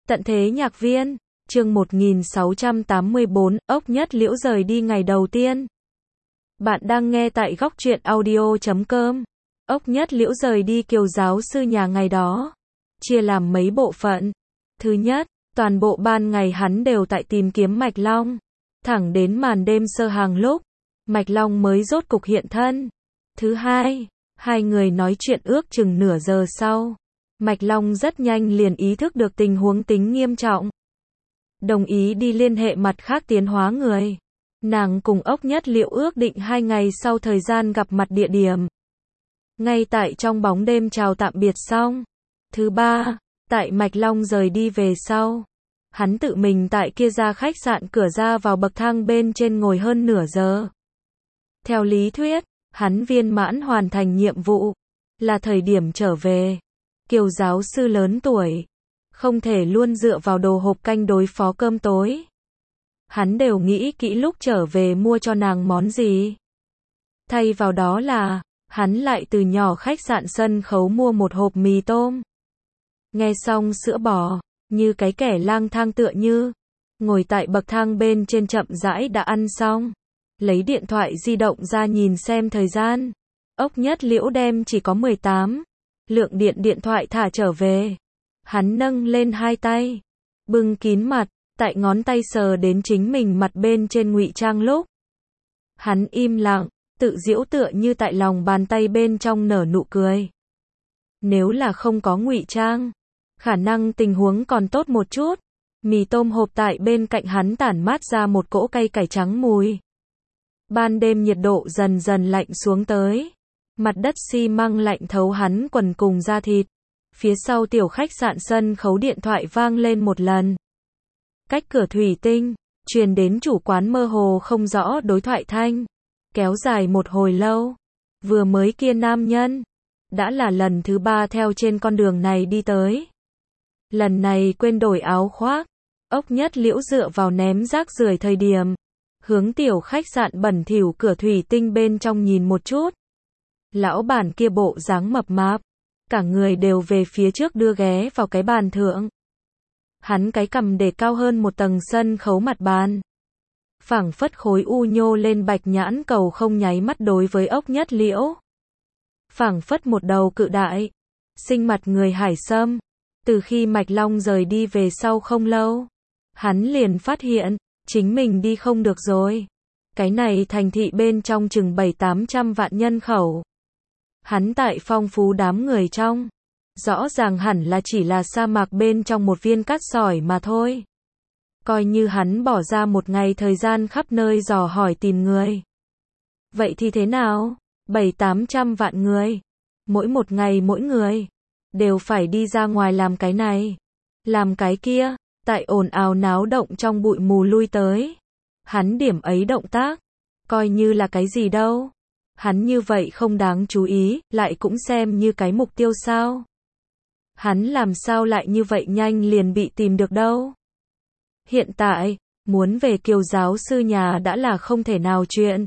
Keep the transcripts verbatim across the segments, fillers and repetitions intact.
Tận thế nhạc viên, chương một nghìn sáu trăm tám mươi bốn, ốc nhất liễu rời đi ngày đầu tiên. Bạn đang nghe tại góc truyện audio chấm com. Ốc nhất liễu rời đi Kiều giáo sư nhà ngày đó, chia làm mấy bộ phận. Thứ nhất, toàn bộ ban ngày hắn đều tại tìm kiếm Mạch Long. Thẳng đến màn đêm sơ hàng lúc, Mạch Long mới rốt cục hiện thân. Thứ hai, hai người nói chuyện ước chừng nửa giờ sau. Mạch Long rất nhanh liền ý thức được tình huống tính nghiêm trọng. Đồng ý đi liên hệ mặt khác tiến hóa người. Nàng cùng ốc nhất liễu ước định hai ngày sau thời gian gặp mặt địa điểm. Ngay tại trong bóng đêm chào tạm biệt xong. Thứ ba, tại Mạch Long rời đi về sau. Hắn tự mình tại kia ra khách sạn cửa ra vào bậc thang bên trên ngồi hơn nửa giờ. Theo lý thuyết, hắn viên mãn hoàn thành nhiệm vụ. Là thời điểm trở về. Kiều giáo sư lớn tuổi, không thể luôn dựa vào đồ hộp canh đối phó cơm tối. Hắn đều nghĩ kỹ lúc trở về mua cho nàng món gì. Thay vào đó là, hắn lại từ nhỏ khách sạn sân khấu mua một hộp mì tôm. Nghe xong sữa bò, như cái kẻ lang thang tựa như, ngồi tại bậc thang bên trên chậm rãi đã ăn xong. Lấy điện thoại di động ra nhìn xem thời gian. Ốc nhất liễu đem chỉ có mười tám. Lượng điện điện thoại thả trở về. Hắn nâng lên hai tay, bưng kín mặt, tại ngón tay sờ đến chính mình mặt bên trên ngụy trang lúc. Hắn im lặng, tự giễu tựa như tại lòng bàn tay bên trong nở nụ cười. Nếu là không có ngụy trang, khả năng tình huống còn tốt một chút. Mì tôm hộp tại bên cạnh hắn tản mát ra một cỗ cay cải trắng mùi. Ban đêm nhiệt độ dần dần lạnh xuống tới. Mặt đất xi măng lạnh thấu hắn quần cùng da thịt. Phía sau tiểu khách sạn sân khấu điện thoại vang lên một lần. Cách cửa thủy tinh, truyền đến chủ quán mơ hồ không rõ đối thoại thanh. Kéo dài một hồi lâu. Vừa mới kia nam nhân. Đã là lần thứ ba theo trên con đường này đi tới. Lần này quên đổi áo khoác. Ốc nhất liễu dựa vào ném rác rưởi thời điểm. Hướng tiểu khách sạn bẩn thỉu cửa thủy tinh bên trong nhìn một chút. Lão bản kia bộ dáng mập mạp, cả người đều về phía trước đưa ghé vào cái bàn thượng. Hắn cái cằm để cao hơn một tầng sân khấu mặt bàn. Phảng phất khối u nhô lên bạch nhãn cầu không nháy mắt đối với ốc nhất liễu. Phảng phất một đầu cự đại, sinh mặt người hải sâm. Từ khi Mạch Long rời đi về sau không lâu, hắn liền phát hiện, chính mình đi không được rồi. Cái này thành thị bên trong chừng bảy tám trăm vạn nhân khẩu. Hắn tại phong phú đám người trong, rõ ràng hẳn là chỉ là sa mạc bên trong một viên cát sỏi mà thôi. Coi như hắn bỏ ra một ngày thời gian khắp nơi dò hỏi tìm người. Vậy thì thế nào? Bảy tám trăm vạn người. Mỗi một ngày mỗi người đều phải đi ra ngoài làm cái này, làm cái kia, tại ồn ào náo động trong bụi mù lui tới. Hắn điểm ấy động tác, coi như là cái gì đâu. Hắn như vậy không đáng chú ý, lại cũng xem như cái mục tiêu sao. Hắn làm sao lại như vậy nhanh liền bị tìm được đâu. Hiện tại, muốn về Kiều giáo sư nhà đã là không thể nào chuyện.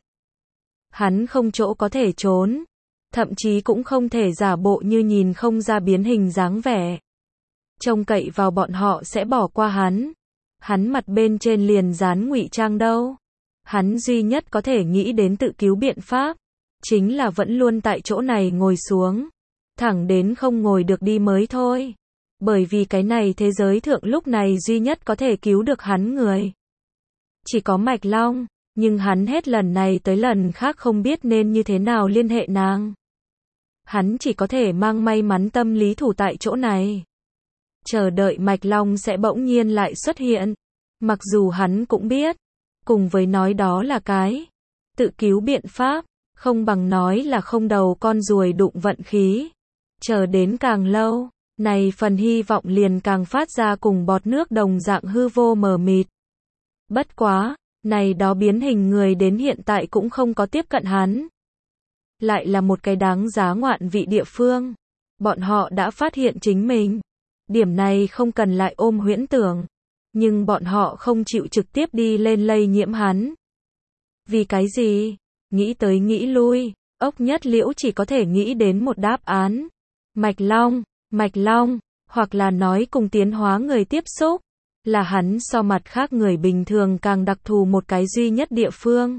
Hắn không chỗ có thể trốn, thậm chí cũng không thể giả bộ như nhìn không ra biến hình dáng vẻ. Trông cậy vào bọn họ sẽ bỏ qua hắn. Hắn mặt bên trên liền dán ngụy trang đâu. Hắn duy nhất có thể nghĩ đến tự cứu biện pháp. Chính là vẫn luôn tại chỗ này ngồi xuống. Thẳng đến không ngồi được đi mới thôi. Bởi vì cái này thế giới thượng lúc này duy nhất có thể cứu được hắn người. Chỉ có Mạch Long. Nhưng hắn hết lần này tới lần khác không biết nên như thế nào liên hệ nàng. Hắn chỉ có thể mang may mắn tâm lý thủ tại chỗ này. Chờ đợi Mạch Long sẽ bỗng nhiên lại xuất hiện. Mặc dù hắn cũng biết. Cùng với nói đó là cái tự cứu biện pháp. Không bằng nói là không đầu con ruồi đụng vận khí. Chờ đến càng lâu, này phần hy vọng liền càng phát ra cùng bọt nước đồng dạng hư vô mờ mịt. Bất quá, này đó biến hình người đến hiện tại cũng không có tiếp cận hắn. Lại là một cái đáng giá ngoạn vị địa phương. Bọn họ đã phát hiện chính mình. Điểm này không cần lại ôm huyễn tưởng. Nhưng bọn họ không chịu trực tiếp đi lên lây nhiễm hắn. Vì cái gì? Nghĩ tới nghĩ lui, ốc nhất liễu chỉ có thể nghĩ đến một đáp án. Mạch Long, Mạch Long, hoặc là nói cùng tiến hóa người tiếp xúc, là hắn so mặt khác người bình thường càng đặc thù một cái duy nhất địa phương.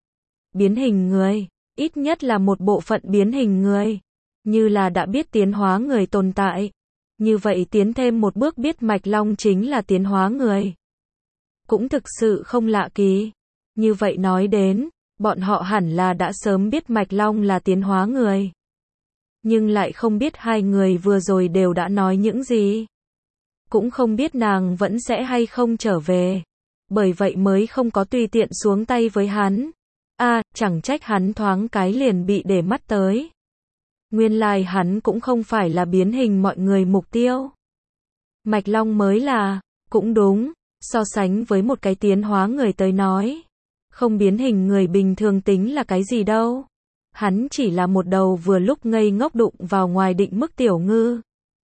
Biến hình người, ít nhất là một bộ phận biến hình người, như là đã biết tiến hóa người tồn tại. Như vậy tiến thêm một bước biết Mạch Long chính là tiến hóa người. Cũng thực sự không lạ kỳ. Như vậy nói đến, bọn họ hẳn là đã sớm biết Mạch Long là tiến hóa người. Nhưng lại không biết hai người vừa rồi đều đã nói những gì. Cũng không biết nàng vẫn sẽ hay không trở về. Bởi vậy mới không có tùy tiện xuống tay với hắn. A, à, chẳng trách hắn thoáng cái liền bị để mắt tới. Nguyên lai hắn cũng không phải là biến hình mọi người mục tiêu. Mạch Long mới là, cũng đúng, so sánh với một cái tiến hóa người tới nói. Không biến hình người bình thường tính là cái gì đâu. Hắn chỉ là một đầu vừa lúc ngây ngốc đụng vào ngoài định mức tiểu ngư.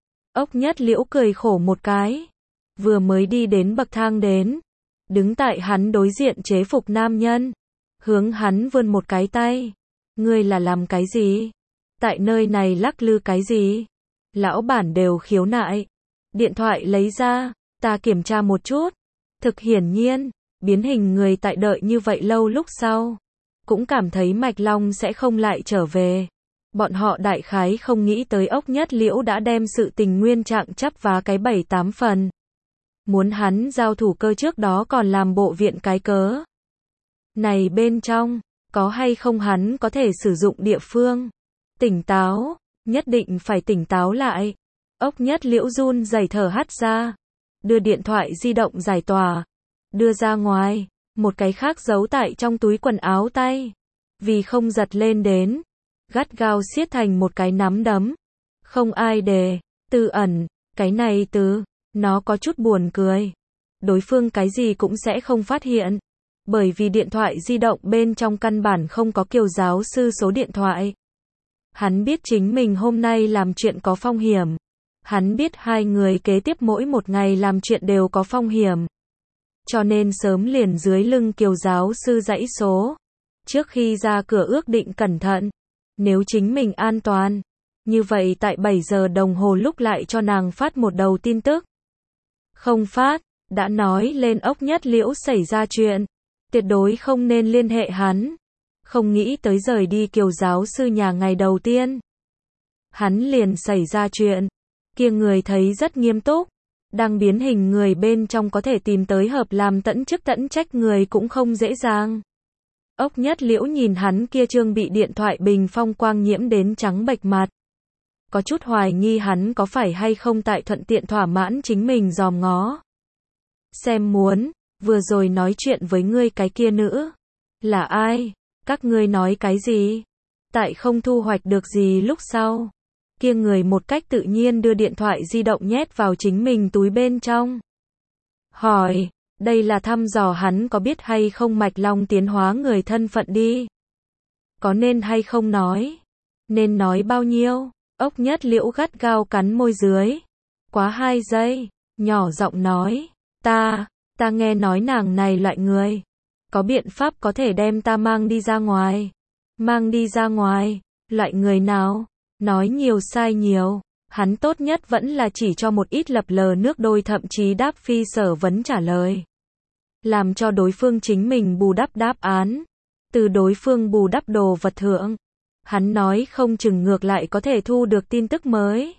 Ốc Nhất Liễu cười khổ một cái. Vừa mới đi đến bậc thang đến. Đứng tại hắn đối diện chế phục nam nhân. Hướng hắn vươn một cái tay. Ngươi là làm cái gì? Tại nơi này lắc lư cái gì? Lão bản đều khiếu nại. Điện thoại lấy ra, ta kiểm tra một chút. Thực hiển nhiên, biến hình người tại đợi như vậy lâu lúc sau. Cũng cảm thấy Mạch Long sẽ không lại trở về. Bọn họ đại khái không nghĩ tới Ốc Nhất Liễu đã đem sự tình nguyên trạng chắp vá cái bảy tám phần. Muốn hắn giao thủ cơ trước đó còn làm bộ viện cái cớ. Này bên trong, có hay không hắn có thể sử dụng địa phương? Tỉnh táo, nhất định phải tỉnh táo lại. Ốc Nhất Liễu run rẩy thở hắt ra. Đưa điện thoại di động giải tỏa. Đưa ra ngoài, một cái khác giấu tại trong túi quần áo tay. Vì không giật lên đến. Gắt gao siết thành một cái nắm đấm. Không ai đề, tư ẩn, cái này từ, nó có chút buồn cười. Đối phương cái gì cũng sẽ không phát hiện. Bởi vì điện thoại di động bên trong căn bản không có Kiều giáo sư số điện thoại. Hắn biết chính mình hôm nay làm chuyện có phong hiểm. Hắn biết hai người kế tiếp mỗi một ngày làm chuyện đều có phong hiểm. Cho nên sớm liền dưới lưng Kiều giáo sư dãy số. Trước khi ra cửa ước định cẩn thận. Nếu chính mình an toàn. Như vậy tại bảy giờ đồng hồ lúc lại cho nàng phát một đầu tin tức. Không phát, đã nói lên Ốc Nhất Liễu xảy ra chuyện. Tuyệt đối không nên liên hệ hắn. Không nghĩ tới rời đi Kiều giáo sư nhà ngày đầu tiên. Hắn liền xảy ra chuyện. Kia người thấy rất nghiêm túc. Đang biến hình người bên trong có thể tìm tới hợp làm tận chức tận trách người cũng không dễ dàng. Ốc Nhất Liễu nhìn hắn kia trương bị điện thoại bình phong quang nhiễm đến trắng bệch mặt. Có chút hoài nghi hắn có phải hay không tại thuận tiện thỏa mãn chính mình dòm ngó. Xem muốn, vừa rồi nói chuyện với ngươi cái kia nữ. Là ai? Các ngươi nói cái gì? Tại không thu hoạch được gì lúc sau. Kia người một cách tự nhiên đưa điện thoại di động nhét vào chính mình túi bên trong. Hỏi, đây là thăm dò hắn có biết hay không Mạch Long tiến hóa người thân phận đi. Có nên hay không nói? Nên nói bao nhiêu? Ốc Nhất Liễu gắt gao cắn môi dưới. Quá hai giây, nhỏ giọng nói. Ta, ta nghe nói nàng này loại người. Có biện pháp có thể đem ta mang đi ra ngoài. Mang đi ra ngoài, loại người nào? Nói nhiều sai nhiều. Hắn tốt nhất vẫn là chỉ cho một ít lập lờ nước đôi thậm chí đáp phi sở vấn trả lời. Làm cho đối phương chính mình bù đắp đáp án. Từ đối phương bù đắp đồ vật thượng. Hắn nói không chừng ngược lại có thể thu được tin tức mới.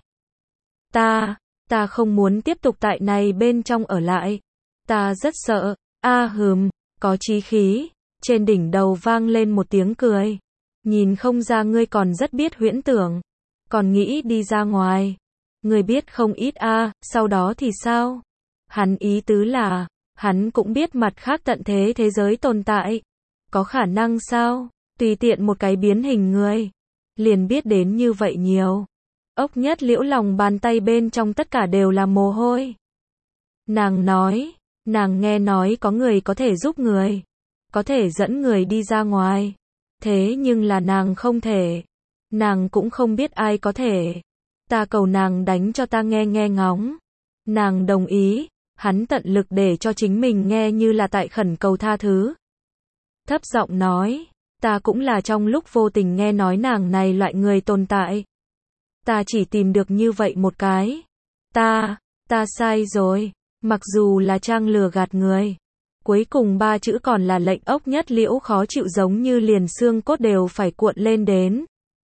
Ta, ta không muốn tiếp tục tại này bên trong ở lại. Ta rất sợ. A hừm, có chí khí. Trên đỉnh đầu vang lên một tiếng cười. Nhìn không ra ngươi còn rất biết huyễn tưởng. Còn nghĩ đi ra ngoài. Ngươi biết không ít a, à, sau đó thì sao? Hắn ý tứ là, hắn cũng biết mặt khác tận thế thế giới tồn tại. Có khả năng sao? Tùy tiện một cái biến hình người. Liền biết đến như vậy nhiều. Ốc Nhất Liễu lòng bàn tay bên trong tất cả đều là mồ hôi. Nàng nói, nàng nghe nói có người có thể giúp người. Có thể dẫn người đi ra ngoài. Thế nhưng là nàng không thể. Nàng cũng không biết ai có thể. Ta cầu nàng đánh cho ta nghe nghe ngóng. Nàng đồng ý. Hắn tận lực để cho chính mình nghe như là tại khẩn cầu tha thứ. Thấp giọng nói. Ta cũng là trong lúc vô tình nghe nói nàng này loại người tồn tại. Ta chỉ tìm được như vậy một cái. Ta, ta sai rồi. Mặc dù là trang lừa gạt người. Cuối cùng ba chữ còn là lệnh Ốc Nhất Liễu khó chịu giống như liền xương cốt đều phải cuộn lên đến.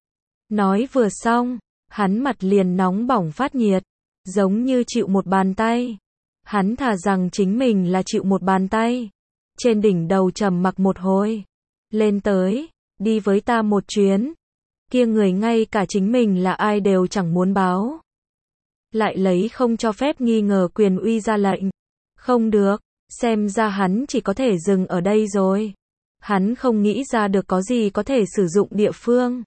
Nói vừa xong, hắn mặt liền nóng bỏng phát nhiệt, giống như chịu một bàn tay. Hắn thà rằng chính mình là chịu một bàn tay. Trên đỉnh đầu trầm mặc một hồi. Lên tới, đi với ta một chuyến. Kia người ngay cả chính mình là ai đều chẳng muốn báo. Lại lấy không cho phép nghi ngờ quyền uy ra lệnh. Không được, xem ra hắn chỉ có thể dừng ở đây rồi. Hắn không nghĩ ra được có gì có thể sử dụng địa phương.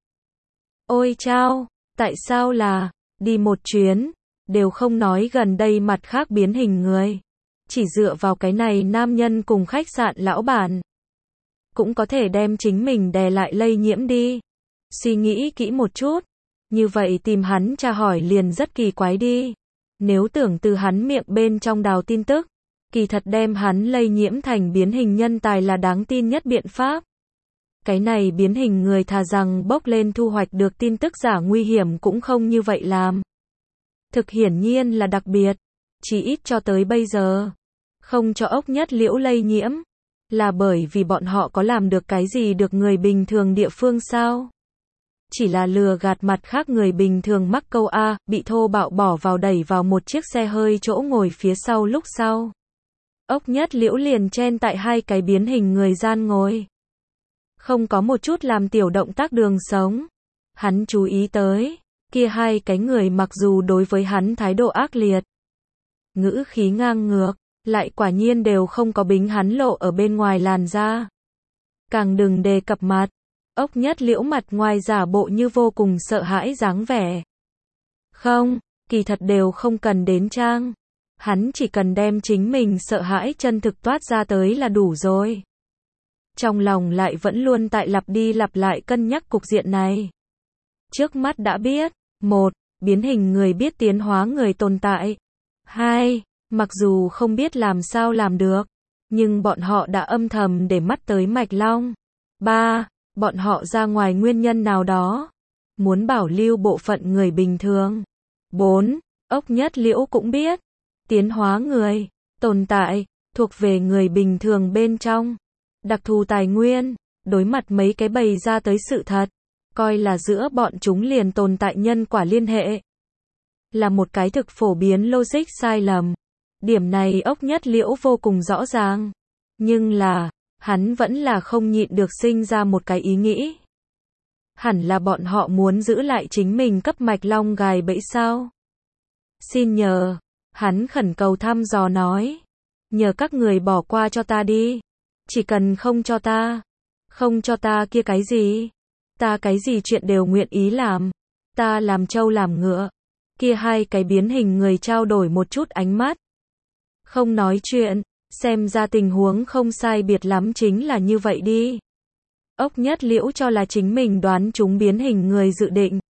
Ôi chao, tại sao là, đi một chuyến, đều không nói gần đây mặt khác biến hình người. Chỉ dựa vào cái này nam nhân cùng khách sạn lão bản. Cũng có thể đem chính mình đè lại lây nhiễm đi. Suy nghĩ kỹ một chút. Như vậy tìm hắn tra hỏi liền rất kỳ quái đi. Nếu tưởng từ hắn miệng bên trong đào tin tức, kỳ thật đem hắn lây nhiễm thành biến hình nhân tài là đáng tin nhất biện pháp. Cái này biến hình người thà rằng bốc lên thu hoạch được tin tức giả nguy hiểm cũng không như vậy làm. Thực hiển nhiên là đặc biệt. Chỉ ít cho tới bây giờ. Không cho Ốc Nhất Liễu lây nhiễm. Là bởi vì bọn họ có làm được cái gì được người bình thường địa phương sao? Chỉ là lừa gạt mặt khác người bình thường mắc câu A, bị thô bạo bỏ vào đẩy vào một chiếc xe hơi chỗ ngồi phía sau lúc sau. Ốc Nhất Liễu liền chen tại hai cái biến hình người gian ngồi. Không có một chút làm tiểu động tác đường sống. Hắn chú ý tới, kia hai cái người mặc dù đối với hắn thái độ ác liệt, ngữ khí ngang ngược, lại quả nhiên đều không có bính hắn lộ ở bên ngoài làn da. Càng đừng đề cập mặt. Ốc Nhất Liễu mặt ngoài giả bộ như vô cùng sợ hãi dáng vẻ. Không, kỳ thật đều không cần đến trang. Hắn chỉ cần đem chính mình sợ hãi chân thực toát ra tới là đủ rồi. Trong lòng lại vẫn luôn tại lặp đi lặp lại cân nhắc cục diện này. Trước mắt đã biết, một, biến hình người biết tiến hóa người tồn tại. Hai, mặc dù không biết làm sao làm được, nhưng bọn họ đã âm thầm để mắt tới Mạch Long. Ba, bọn họ ra ngoài nguyên nhân nào đó, muốn bảo lưu bộ phận người bình thường. Bốn, Ốc Nhất Liễu cũng biết, tiến hóa người, tồn tại, thuộc về người bình thường bên trong. Đặc thù tài nguyên, đối mặt mấy cái bày ra tới sự thật, coi là giữa bọn chúng liền tồn tại nhân quả liên hệ. Là một cái thực phổ biến logic sai lầm. Điểm này Ốc Nhất Liễu vô cùng rõ ràng. Nhưng là, hắn vẫn là không nhịn được sinh ra một cái ý nghĩ. Hẳn là bọn họ muốn giữ lại chính mình cấp Mạch Long gài bẫy sao? Xin nhờ, hắn khẩn cầu thăm dò nói. Nhờ các người bỏ qua cho ta đi. Chỉ cần không cho ta. Không cho ta kia cái gì? Ta cái gì chuyện đều nguyện ý làm. Ta làm trâu làm ngựa. Kia hai cái biến hình người trao đổi một chút ánh mắt. Không nói chuyện. Xem ra tình huống không sai biệt lắm chính là như vậy đi. Ốc Nhất Liễu cho là chính mình đoán chúng biến hình người dự định.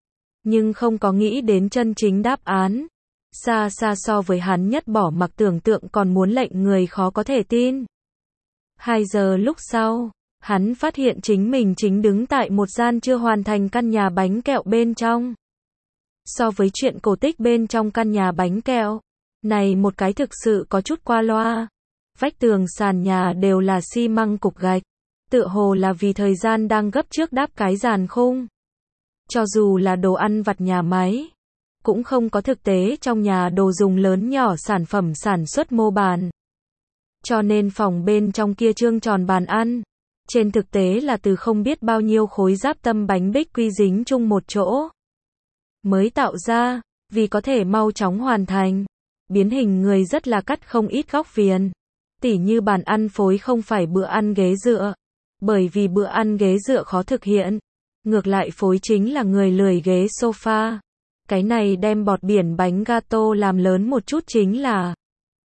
Nhưng không có nghĩ đến chân chính đáp án. Xa xa so với hắn nhất bỏ mặc tưởng tượng còn muốn lệnh người khó có thể tin. Hai giờ lúc sau, hắn phát hiện chính mình chính đứng tại một gian chưa hoàn thành căn nhà bánh kẹo bên trong. So với chuyện cổ tích bên trong căn nhà bánh kẹo, này một cái thực sự có chút qua loa. Vách tường sàn nhà đều là xi măng cục gạch. Tựa hồ là vì thời gian đang gấp trước đáp cái giàn khung. Cho dù là đồ ăn vặt nhà máy, cũng không có thực tế trong nhà đồ dùng lớn nhỏ sản phẩm sản xuất mô bàn. Cho nên phòng bên trong kia trương tròn bàn ăn, trên thực tế là từ không biết bao nhiêu khối giáp tâm bánh bích quy dính chung một chỗ. Mới tạo ra, vì có thể mau chóng hoàn thành. Biến hình người rất là cắt không ít góc viền. Tỉ như bàn ăn phối không phải bữa ăn ghế dựa. Bởi vì bữa ăn ghế dựa khó thực hiện. Ngược lại phối chính là người lười ghế sofa. Cái này đem bọt biển bánh gato làm lớn một chút chính là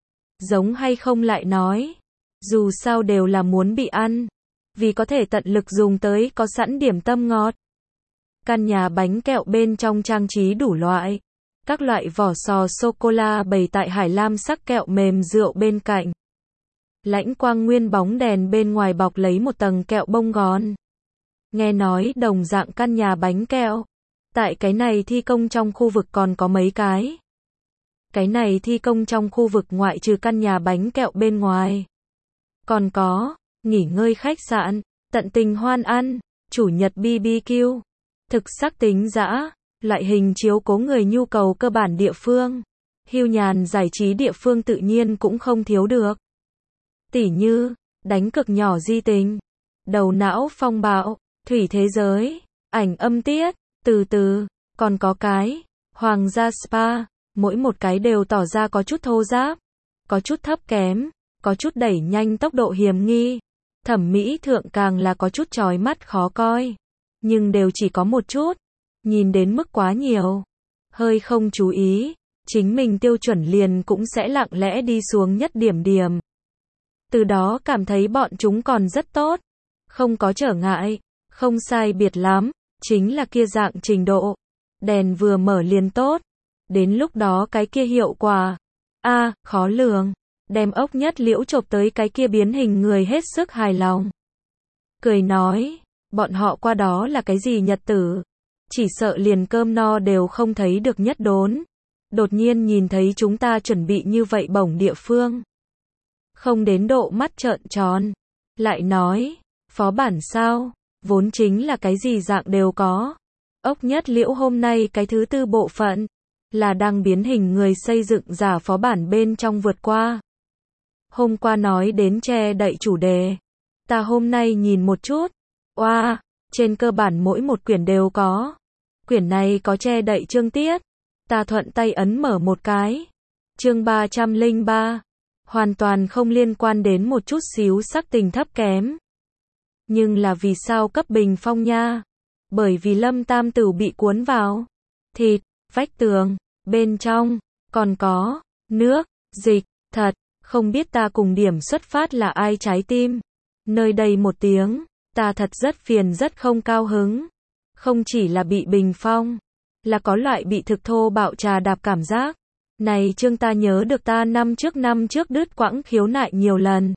giống hay không lại nói. Dù sao đều là muốn bị ăn. Vì có thể tận lực dùng tới có sẵn điểm tâm ngọt. Căn nhà bánh kẹo bên trong trang trí đủ loại. Các loại vỏ sò sô-cô-la bày tại hải lam sắc kẹo mềm rượu bên cạnh. Lãnh quang nguyên bóng đèn bên ngoài bọc lấy một tầng kẹo bông gòn. Nghe nói đồng dạng căn nhà bánh kẹo. Tại cái này thi công trong khu vực còn có mấy cái. Cái này thi công trong khu vực ngoại trừ căn nhà bánh kẹo bên ngoài. Còn có, nghỉ ngơi khách sạn, tận tình hoan ăn, chủ nhật bi bi kiu, thực sắc tính dã, loại hình chiếu cố người nhu cầu cơ bản địa phương. Hưu nhàn giải trí địa phương tự nhiên cũng không thiếu được. Tỉ như, đánh cực nhỏ di tình, đầu não phong bạo, thủy thế giới, ảnh âm tiết, từ từ, còn có cái, hoàng gia spa, mỗi một cái đều tỏ ra có chút thô ráp, có chút thấp kém, có chút đẩy nhanh tốc độ hiểm nghi, thẩm mỹ thượng càng là có chút chói mắt khó coi, nhưng đều chỉ có một chút, nhìn đến mức quá nhiều, hơi không chú ý, chính mình tiêu chuẩn liền cũng sẽ lặng lẽ đi xuống nhất điểm điểm. Từ đó cảm thấy bọn chúng còn rất tốt, không có trở ngại, không sai biệt lắm, chính là kia dạng trình độ. Đèn vừa mở liền tốt, đến lúc đó cái kia hiệu quả, a à, khó lường, đem ốc nhất liễu chộp tới cái kia biến hình người hết sức hài lòng. Cười nói, bọn họ qua đó là cái gì nhật tử, chỉ sợ liền cơm no đều không thấy được nhất đốn. Đột nhiên nhìn thấy chúng ta chuẩn bị như vậy bổng địa phương. Không đến độ mắt trợn tròn. Lại nói, phó bản sao, vốn chính là cái gì dạng đều có. Ốc nhất liễu hôm nay cái thứ tư bộ phận, là đang biến hình người xây dựng giả phó bản bên trong vượt qua. Hôm qua nói đến che đậy chủ đề. Ta hôm nay nhìn một chút. Oa, wow, trên cơ bản mỗi một quyển đều có. Quyển này có che đậy chương tiết. Ta thuận tay ấn mở một cái. Chương ba trăm lẻ ba. Hoàn toàn không liên quan đến một chút xíu sắc tình thấp kém. Nhưng là vì sao cấp bình phong nha? Bởi vì Lâm Tam Tửu bị cuốn vào thịt, vách tường, bên trong, còn có nước, dịch, thật, không biết ta cùng điểm xuất phát là ai trái tim. Nơi đây một tiếng, ta thật rất phiền rất không cao hứng. Không chỉ là bị bình phong, là có loại bị thực thô bạo trà đạp cảm giác. Này chương ta nhớ được ta năm trước năm trước đứt quãng khiếu nại nhiều lần.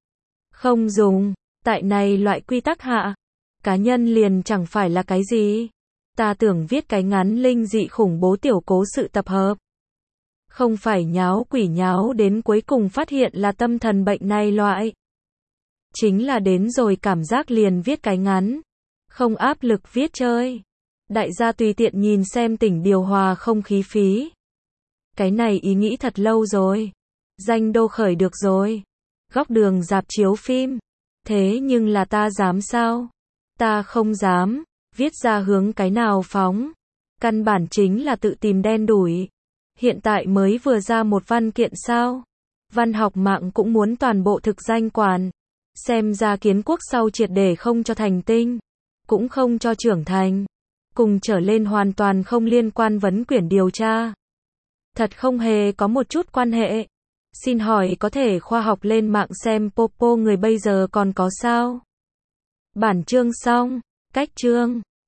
Không dùng, tại này loại quy tắc hạ, cá nhân liền chẳng phải là cái gì. Ta tưởng viết cái ngắn linh dị khủng bố tiểu cố sự tập hợp. Không phải nháo quỷ nháo đến cuối cùng phát hiện là tâm thần bệnh này loại. Chính là đến rồi cảm giác liền viết cái ngắn. Không áp lực viết chơi. Đại gia tùy tiện nhìn xem tỉnh điều hòa không khí phí. Cái này ý nghĩ thật lâu rồi. Danh đô khởi được rồi. Góc đường rạp chiếu phim. Thế nhưng là ta dám sao? Ta không dám. Viết ra hướng cái nào phóng. Căn bản chính là tự tìm đen đủi. Hiện tại mới vừa ra một văn kiện sao? Văn học mạng cũng muốn toàn bộ thực danh quản. Xem ra kiến quốc sau triệt để không cho thành tinh. Cũng không cho trưởng thành. Cùng trở lên hoàn toàn không liên quan vấn quyển điều tra. Thật không hề có một chút quan hệ. Xin hỏi có thể khoa học lên mạng xem popo người bây giờ còn có sao? Bản chương xong. Cách chương.